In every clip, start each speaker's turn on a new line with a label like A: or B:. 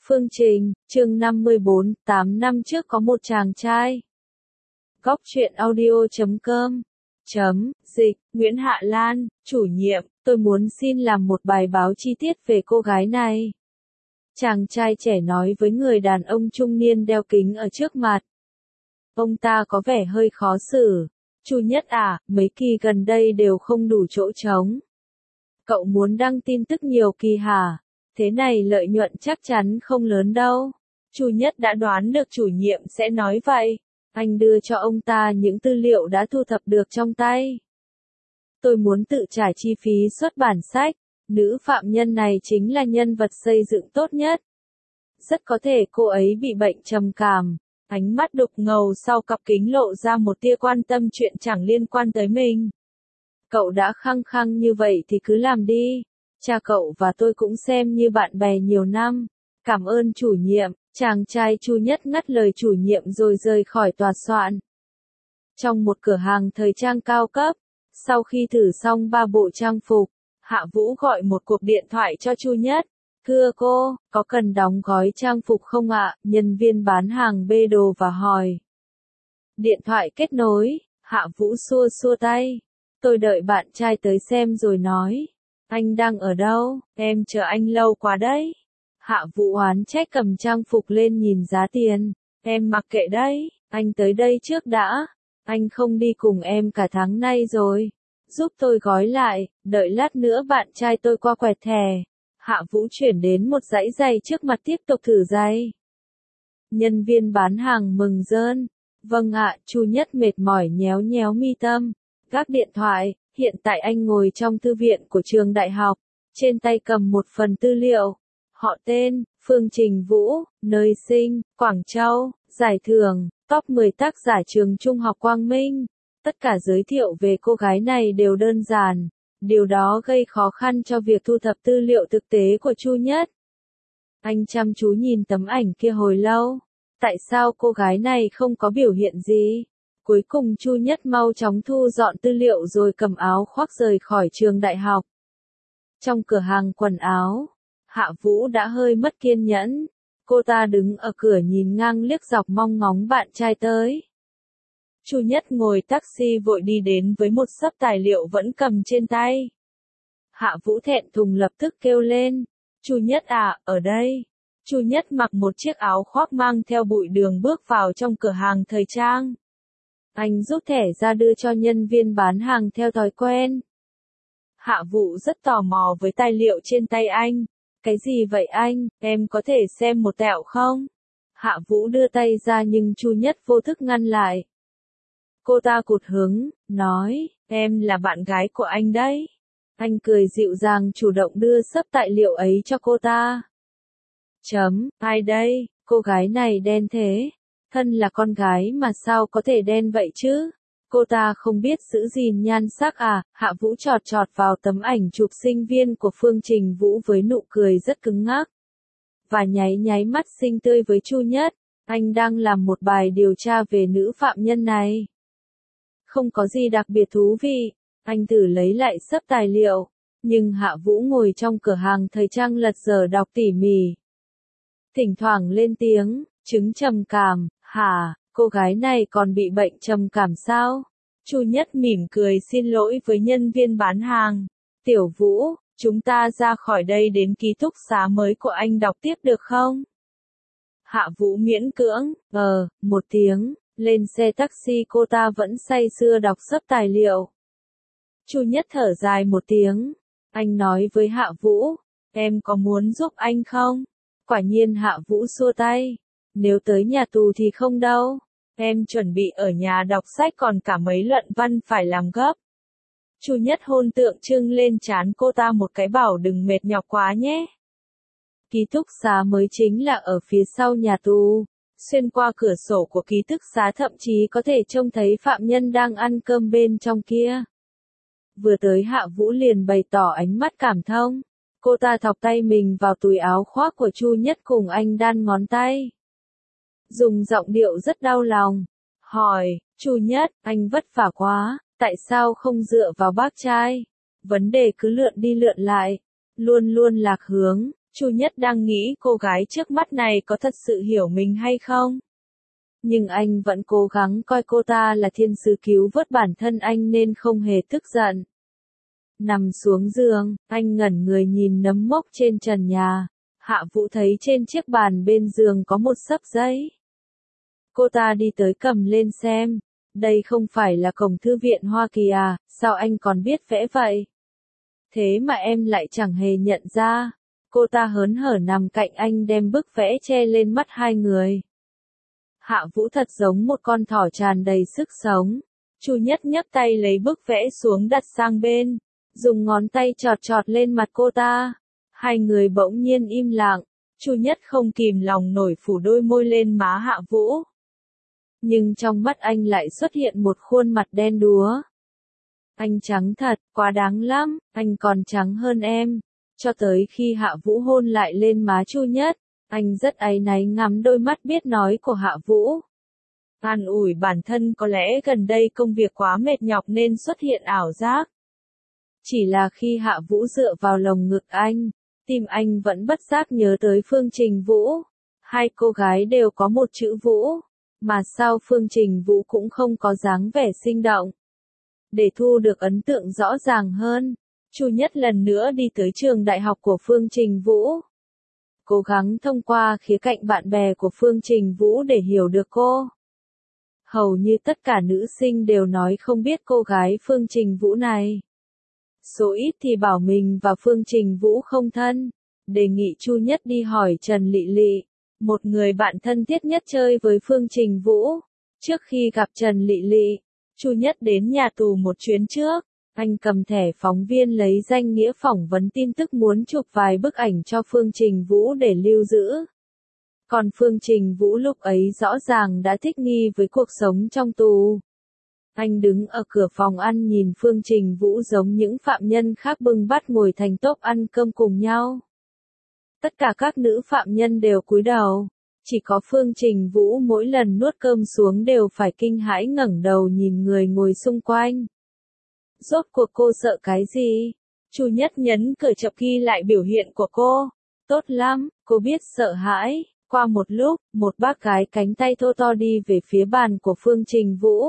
A: Phương Trình, chương 54, 8 năm trước có một chàng trai. Góc truyện audio.com Dịch, Nguyễn Hạ Lan, chủ nhiệm, tôi muốn xin làm một bài báo chi tiết về cô gái này. Chàng trai trẻ nói với người đàn ông trung niên đeo kính ở trước mặt. Ông ta có vẻ hơi khó xử. Chu Nhất à, mấy kỳ gần đây đều không đủ chỗ trống. Cậu muốn đăng tin tức nhiều kỳ hả? Thế này lợi nhuận chắc chắn không lớn đâu. Chu Nhất đã đoán được chủ nhiệm sẽ nói vậy. Anh đưa cho ông ta những tư liệu đã thu thập được trong tay. Tôi muốn tự trả chi phí xuất bản sách. Nữ phạm nhân này chính là nhân vật xây dựng tốt nhất. Rất có thể cô ấy bị bệnh trầm cảm. Ánh mắt đục ngầu sau cặp kính lộ ra một tia quan tâm chuyện chẳng liên quan tới mình. Cậu đã khăng khăng như vậy thì cứ làm đi. Cha cậu và tôi cũng xem như bạn bè nhiều năm. Cảm ơn chủ nhiệm. Chàng trai Chu Nhất ngắt lời chủ nhiệm rồi rời khỏi tòa soạn. Trong một cửa hàng thời trang cao cấp, sau khi thử xong 3 bộ trang phục, Hạ Vũ gọi một cuộc điện thoại cho Chu Nhất. Thưa cô, có cần đóng gói trang phục không ạ? Nhân viên bán hàng bê đồ và hỏi. Điện thoại kết nối, Hạ Vũ xua xua tay. Tôi đợi bạn trai tới xem rồi nói. Anh đang ở đâu? Em chờ anh lâu quá đấy. Hạ Vũ oán trách cầm trang phục lên nhìn giá tiền. Em mặc kệ đấy, anh tới đây trước đã. Anh không đi cùng em cả tháng nay rồi. Giúp tôi gói lại, đợi lát nữa bạn trai tôi qua quẹt thẻ. Hạ Vũ chuyển đến một dãy giày trước mặt tiếp tục thử giày. Nhân viên bán hàng mừng rơn. Vâng ạ, Chu Nhất mệt mỏi nhéo nhéo mi tâm. Gác điện thoại, hiện tại anh ngồi trong thư viện của trường đại học. Trên tay cầm một phần tư liệu. Họ tên, Phương Trình Vũ, nơi sinh, Quảng Châu, giải thưởng, top 10 tác giả trường Trung học Quang Minh. Tất cả giới thiệu về cô gái này đều đơn giản. Điều đó gây khó khăn cho việc thu thập tư liệu thực tế của Chu Nhất. Anh chăm chú nhìn tấm ảnh kia hồi lâu. Tại sao cô gái này không có biểu hiện gì? Cuối cùng Chu Nhất mau chóng thu dọn tư liệu rồi cầm áo khoác rời khỏi trường đại học. Trong cửa hàng quần áo, Hạ Vũ đã hơi mất kiên nhẫn. Cô ta đứng ở cửa nhìn ngang liếc dọc mong ngóng bạn trai tới. Chu Nhất ngồi taxi vội đi đến với một xấp tài liệu vẫn cầm trên tay. Hạ Vũ thẹn thùng lập tức kêu lên. Chu Nhất à, ở đây. Chu Nhất mặc một chiếc áo khoác mang theo bụi đường bước vào trong cửa hàng thời trang. Anh rút thẻ ra đưa cho nhân viên bán hàng theo thói quen. Hạ Vũ rất tò mò với tài liệu trên tay anh. Cái gì vậy anh, em có thể xem một tẹo không? Hạ Vũ đưa tay ra nhưng Chu Nhất vô thức ngăn lại. Cô ta cụt hứng, nói, em là bạn gái của anh đấy. Anh cười dịu dàng chủ động đưa xấp tài liệu ấy cho cô ta. Ai đây, cô gái này đen thế. Thân là con gái mà sao có thể đen vậy chứ? Cô ta không biết giữ gìn nhan sắc à? Hạ Vũ chọt chọt vào tấm ảnh chụp sinh viên của Phương Trình Vũ với nụ cười rất cứng ngắc. Và nháy nháy mắt xinh tươi với Chu Nhất. Anh đang làm một bài điều tra về nữ phạm nhân này. Không có gì đặc biệt thú vị. Anh thử lấy lại xấp tài liệu. Nhưng Hạ Vũ ngồi trong cửa hàng thời trang lật dở đọc tỉ mỉ. Thỉnh thoảng lên tiếng, chứng trầm cảm, hả, cô gái này còn bị bệnh trầm cảm sao? Chu Nhất mỉm cười xin lỗi với nhân viên bán hàng. Tiểu Vũ, chúng ta ra khỏi đây đến ký túc xá mới của anh đọc tiếp được không? Hạ Vũ miễn cưỡng, một tiếng, lên xe taxi cô ta vẫn say sưa đọc xấp tài liệu. Chu Nhất thở dài một tiếng. Anh nói với Hạ Vũ, em có muốn giúp anh không? Quả nhiên Hạ Vũ xua tay. Nếu tới nhà tù thì không đâu. Em chuẩn bị ở nhà đọc sách còn cả mấy luận văn phải làm gấp. Chu Nhất hôn tượng trưng lên trán cô ta một cái bảo đừng mệt nhọc quá nhé. Ký túc xá mới chính là ở phía sau nhà tù. Xuyên qua cửa sổ của ký túc xá thậm chí có thể trông thấy phạm nhân đang ăn cơm bên trong kia. Vừa tới Hạ Vũ liền bày tỏ ánh mắt cảm thông. Cô ta thọc tay mình vào túi áo khoác của Chu Nhất cùng anh đan ngón tay. Dùng giọng điệu rất đau lòng. Hỏi, Chu Nhất, anh vất vả quá, tại sao không dựa vào bác trai? Vấn đề cứ lượn đi lượn lại, luôn luôn lạc hướng. Chu Nhất đang nghĩ cô gái trước mắt này có thật sự hiểu mình hay không. Nhưng anh vẫn cố gắng coi cô ta là thiên sứ cứu vớt bản thân anh nên không hề tức giận. Nằm xuống giường, anh ngẩn người nhìn nấm mốc trên trần nhà. Hạ Vũ thấy trên chiếc bàn bên giường có một xấp giấy. Cô ta đi tới cầm lên xem. Đây không phải là cổng thư viện Hoa Kỳ à, sao anh còn biết vẽ vậy? Thế mà em lại chẳng hề nhận ra. Cô ta hớn hở nằm cạnh anh đem bức vẽ che lên mắt hai người. Hạ Vũ thật giống một con thỏ tràn đầy sức sống. Chu Nhất nhấc tay lấy bức vẽ xuống đặt sang bên, dùng ngón tay chọt chọt lên mặt cô ta. Hai người bỗng nhiên im lặng, Chu Nhất không kìm lòng nổi phủ đôi môi lên má Hạ Vũ. Nhưng trong mắt anh lại xuất hiện một khuôn mặt đen đúa. Anh trắng thật, quá đáng lắm, anh còn trắng hơn em. Cho tới khi Hạ Vũ hôn lại lên má Chu Nhất, anh rất áy náy ngắm đôi mắt biết nói của Hạ Vũ. An ủi bản thân có lẽ gần đây công việc quá mệt nhọc nên xuất hiện ảo giác. Chỉ là khi Hạ Vũ dựa vào lồng ngực anh, tim anh vẫn bất giác nhớ tới Phương Trình Vũ. Hai cô gái đều có một chữ Vũ, mà sao Phương Trình Vũ cũng không có dáng vẻ sinh động. Để thu được ấn tượng rõ ràng hơn, Chu Nhất lần nữa đi tới trường đại học của Phương Trình Vũ. Cố gắng thông qua khía cạnh bạn bè của Phương Trình Vũ để hiểu được cô. Hầu như tất cả nữ sinh đều nói không biết cô gái Phương Trình Vũ này. Số ít thì bảo mình và Phương Trình Vũ không thân. Đề nghị Chu Nhất đi hỏi Trần Lị Lị, một người bạn thân thiết nhất chơi với Phương Trình Vũ. Trước khi gặp Trần Lị Lị, Chu Nhất đến nhà tù một chuyến trước. Anh cầm thẻ phóng viên lấy danh nghĩa phỏng vấn tin tức muốn chụp vài bức ảnh cho Phương Trình Vũ để lưu giữ. Còn Phương Trình Vũ lúc ấy rõ ràng đã thích nghi với cuộc sống trong tù. Anh đứng ở cửa phòng ăn nhìn Phương Trình Vũ giống những phạm nhân khác bưng bát ngồi thành tốp ăn cơm cùng nhau. Tất cả các nữ phạm nhân đều cúi đầu. Chỉ có Phương Trình Vũ mỗi lần nuốt cơm xuống đều phải kinh hãi ngẩng đầu nhìn người ngồi xung quanh. Rốt cuộc cô sợ cái gì? Chu Nhất nhấn cởi chập ghi lại biểu hiện của cô. Tốt lắm, cô biết sợ hãi. Qua một lúc, một bác gái cánh tay thô to đi về phía bàn của Phương Trình Vũ.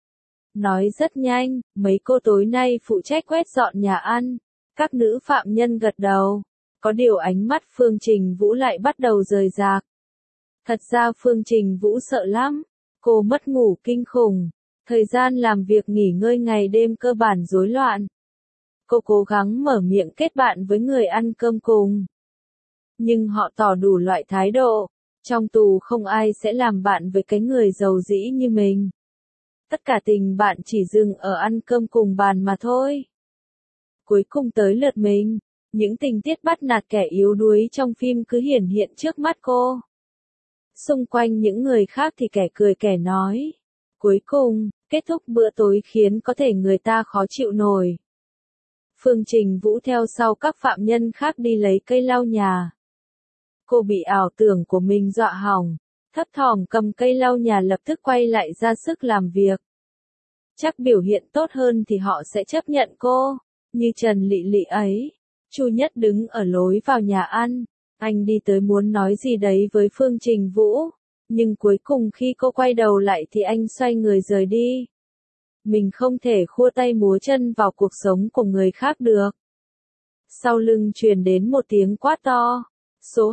A: Nói rất nhanh, mấy cô tối nay phụ trách quét dọn nhà ăn. Các nữ phạm nhân gật đầu. Có điều ánh mắt Phương Trình Vũ lại bắt đầu rời rạc. Thật ra Phương Trình Vũ sợ lắm. Cô mất ngủ kinh khủng. Thời gian làm việc nghỉ ngơi ngày đêm cơ bản rối loạn. Cô cố gắng mở miệng kết bạn với người ăn cơm cùng. Nhưng họ tỏ đủ loại thái độ. Trong tù không ai sẽ làm bạn với cái người giàu dĩ như mình. Tất cả tình bạn chỉ dừng ở ăn cơm cùng bàn mà thôi. Cuối cùng tới lượt mình. Những tình tiết bắt nạt kẻ yếu đuối trong phim cứ hiển hiện trước mắt cô. Xung quanh những người khác thì kẻ cười kẻ nói. Cuối cùng, kết thúc bữa tối khiến có thể người ta khó chịu nổi. Phương Trình Vũ theo sau các phạm nhân khác đi lấy cây lau nhà. Cô bị ảo tưởng của mình dọa hỏng, thấp thỏm cầm cây lau nhà lập tức quay lại ra sức làm việc. Chắc biểu hiện tốt hơn thì họ sẽ chấp nhận cô, như Trần Lị Lị ấy. Chu Nhất đứng ở lối vào nhà ăn, anh đi tới muốn nói gì đấy với Phương Trình Vũ. Nhưng cuối cùng khi cô quay đầu lại thì anh xoay người rời đi. Mình không thể khua tay múa chân vào cuộc sống của người khác được. Sau lưng truyền đến một tiếng quát to. Số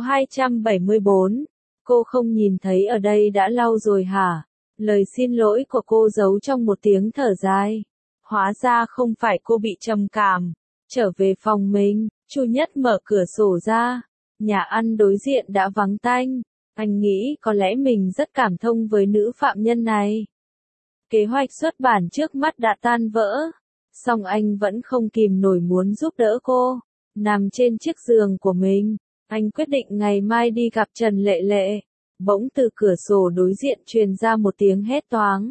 A: 274. Cô không nhìn thấy ở đây đã lau rồi hả? Lời xin lỗi của cô giấu trong một tiếng thở dài. Hóa ra không phải cô bị trầm cảm. Trở về phòng mình, Chu Nhất mở cửa sổ ra. Nhà ăn đối diện đã vắng tanh. Anh nghĩ có lẽ mình rất cảm thông với nữ phạm nhân này. Kế hoạch xuất bản trước mắt đã tan vỡ. Song anh vẫn không kìm nổi muốn giúp đỡ cô. Nằm trên chiếc giường của mình, anh quyết định ngày mai đi gặp Trần Lệ Lệ. Bỗng từ cửa sổ đối diện truyền ra một tiếng hét toáng.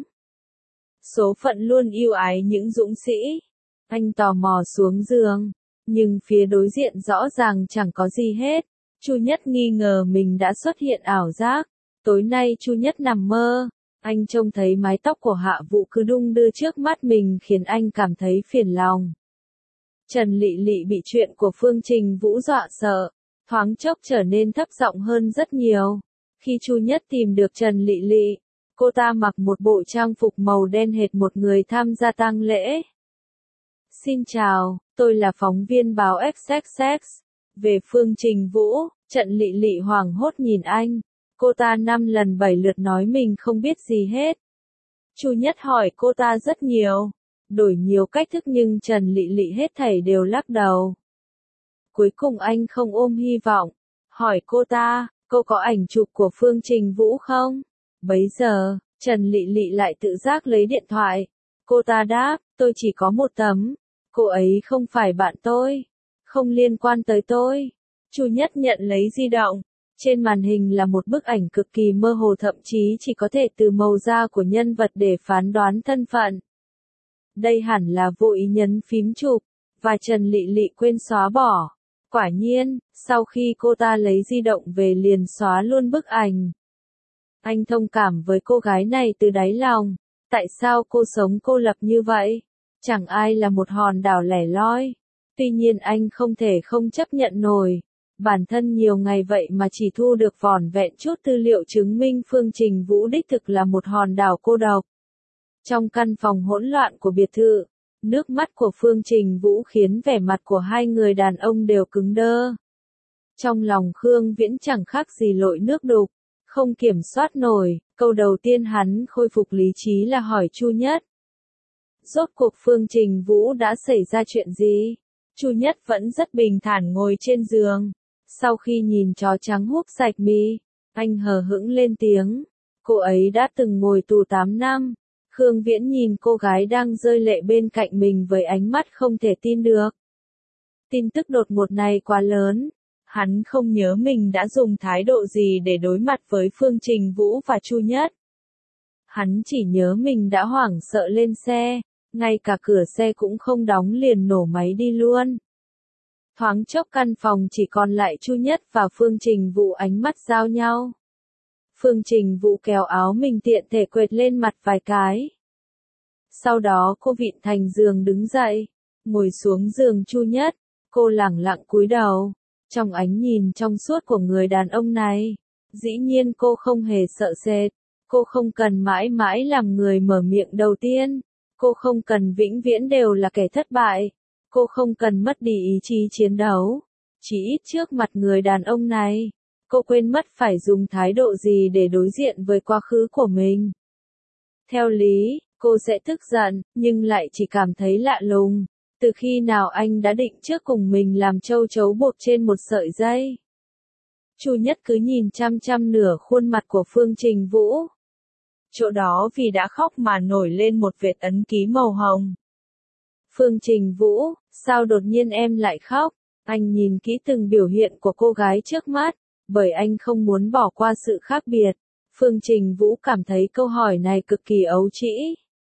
A: Số phận luôn yêu ái những dũng sĩ. Anh tò mò xuống giường, nhưng phía đối diện rõ ràng chẳng có gì hết. Chu Nhất nghi ngờ mình đã xuất hiện ảo giác. Tối nay Chu Nhất nằm mơ, anh trông thấy mái tóc của Hạ Vũ cứ đung đưa trước mắt mình khiến anh cảm thấy phiền lòng. Trần Lị Lị bị chuyện của Phương Trình Vũ dọa sợ, thoáng chốc trở nên thấp giọng hơn rất nhiều. Khi Chu Nhất tìm được Trần Lị Lị, cô ta mặc một bộ trang phục màu đen hệt một người tham gia tang lễ. Xin chào, tôi là phóng viên báo XXX. Về Phương Trình Vũ, Trần Lị Lị hoảng hốt nhìn anh. Cô ta 5 lần 7 lượt nói mình không biết gì hết. Chu Nhất hỏi cô ta rất nhiều, đổi nhiều cách thức nhưng Trần Lị Lị hết thảy đều lắc đầu. Cuối cùng anh không ôm hy vọng, hỏi cô ta, cô có ảnh chụp của Phương Trình Vũ không? Bấy giờ, Trần Lị Lị lại tự giác lấy điện thoại. Cô ta đáp, tôi chỉ có một tấm. Cô ấy không phải bạn tôi, không liên quan tới tôi. Chu Nhất nhận lấy di động. Trên màn hình là một bức ảnh cực kỳ mơ hồ, thậm chí chỉ có thể từ màu da của nhân vật để phán đoán thân phận. Đây hẳn là vô ý nhấn phím chụp, và Trần Lị Lị quên xóa bỏ. Quả nhiên, sau khi cô ta lấy di động về liền xóa luôn bức ảnh. Anh thông cảm với cô gái này từ đáy lòng. Tại sao cô sống cô lập như vậy? Chẳng ai là một hòn đảo lẻ loi. Tuy nhiên anh không thể không chấp nhận nổi. Bản thân nhiều ngày vậy mà chỉ thu được vỏn vẹn chút tư liệu chứng minh Phương Trình Vũ đích thực là một hòn đảo cô độc. Trong căn phòng hỗn loạn của biệt thự, nước mắt của Phương Trình Vũ khiến vẻ mặt của hai người đàn ông đều cứng đơ. Trong lòng Khương Viễn chẳng khác gì lội nước đục, không kiểm soát nổi. Câu đầu tiên hắn khôi phục lý trí là hỏi Chu Nhất. Rốt cuộc Phương Trình Vũ đã xảy ra chuyện gì? Chu Nhất vẫn rất bình thản ngồi trên giường. Sau khi nhìn chó trắng húp sạch mi, anh hờ hững lên tiếng. Cô ấy đã từng ngồi tù 8 năm. Khương Viễn nhìn cô gái đang rơi lệ bên cạnh mình với ánh mắt không thể tin được. Tin tức đột ngột này quá lớn. Hắn không nhớ mình đã dùng thái độ gì để đối mặt với Phương Trình Vũ và Chu Nhất. Hắn chỉ nhớ mình đã hoảng sợ lên xe, ngay cả cửa xe cũng không đóng liền nổ máy đi luôn. Thoáng chốc căn phòng chỉ còn lại Chu Nhất và Phương Trình Vũ ánh mắt giao nhau. Phương Trình Vũ kéo áo mình tiện thể quệt lên mặt vài cái. Sau đó cô vịn thành giường đứng dậy, ngồi xuống giường Chu Nhất, cô lẳng lặng cúi đầu. Trong ánh nhìn trong suốt của người đàn ông này, dĩ nhiên cô không hề sợ sệt. Cô không cần mãi mãi làm người mở miệng đầu tiên. Cô không cần vĩnh viễn đều là kẻ thất bại. Cô không cần mất đi ý chí chiến đấu. Chỉ ít trước mặt người đàn ông này, cô quên mất phải dùng thái độ gì để đối diện với quá khứ của mình. Theo lý, cô sẽ tức giận, nhưng lại chỉ cảm thấy lạ lùng. Từ khi nào anh đã định trước cùng mình làm châu chấu buộc trên một sợi dây? Chu Nhất cứ nhìn chăm chăm nửa khuôn mặt của Phương Trình Vũ. Chỗ đó vì đã khóc mà nổi lên một vệt ấn ký màu hồng. Phương Trình Vũ, sao đột nhiên em lại khóc? Anh nhìn kỹ từng biểu hiện của cô gái trước mắt, bởi anh không muốn bỏ qua sự khác biệt. Phương Trình Vũ cảm thấy câu hỏi này cực kỳ ấu trĩ.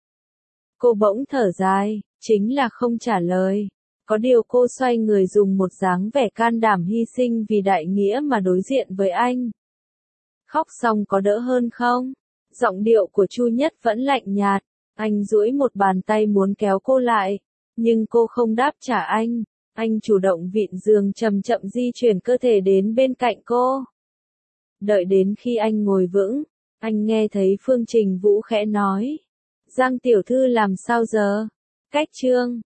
A: Cô bỗng thở dài, chính là không trả lời. Có điều cô xoay người dùng một dáng vẻ can đảm hy sinh vì đại nghĩa mà đối diện với anh. Khóc xong có đỡ hơn không? Giọng điệu của Chu Nhất vẫn lạnh nhạt. Anh duỗi một bàn tay muốn kéo cô lại, nhưng cô không đáp trả anh. Anh chủ động vịn giường chậm chậm di chuyển cơ thể đến bên cạnh cô. Đợi đến khi anh ngồi vững, anh nghe thấy Phương Trình Vũ khẽ nói. Giang tiểu thư làm sao giờ? Cách chương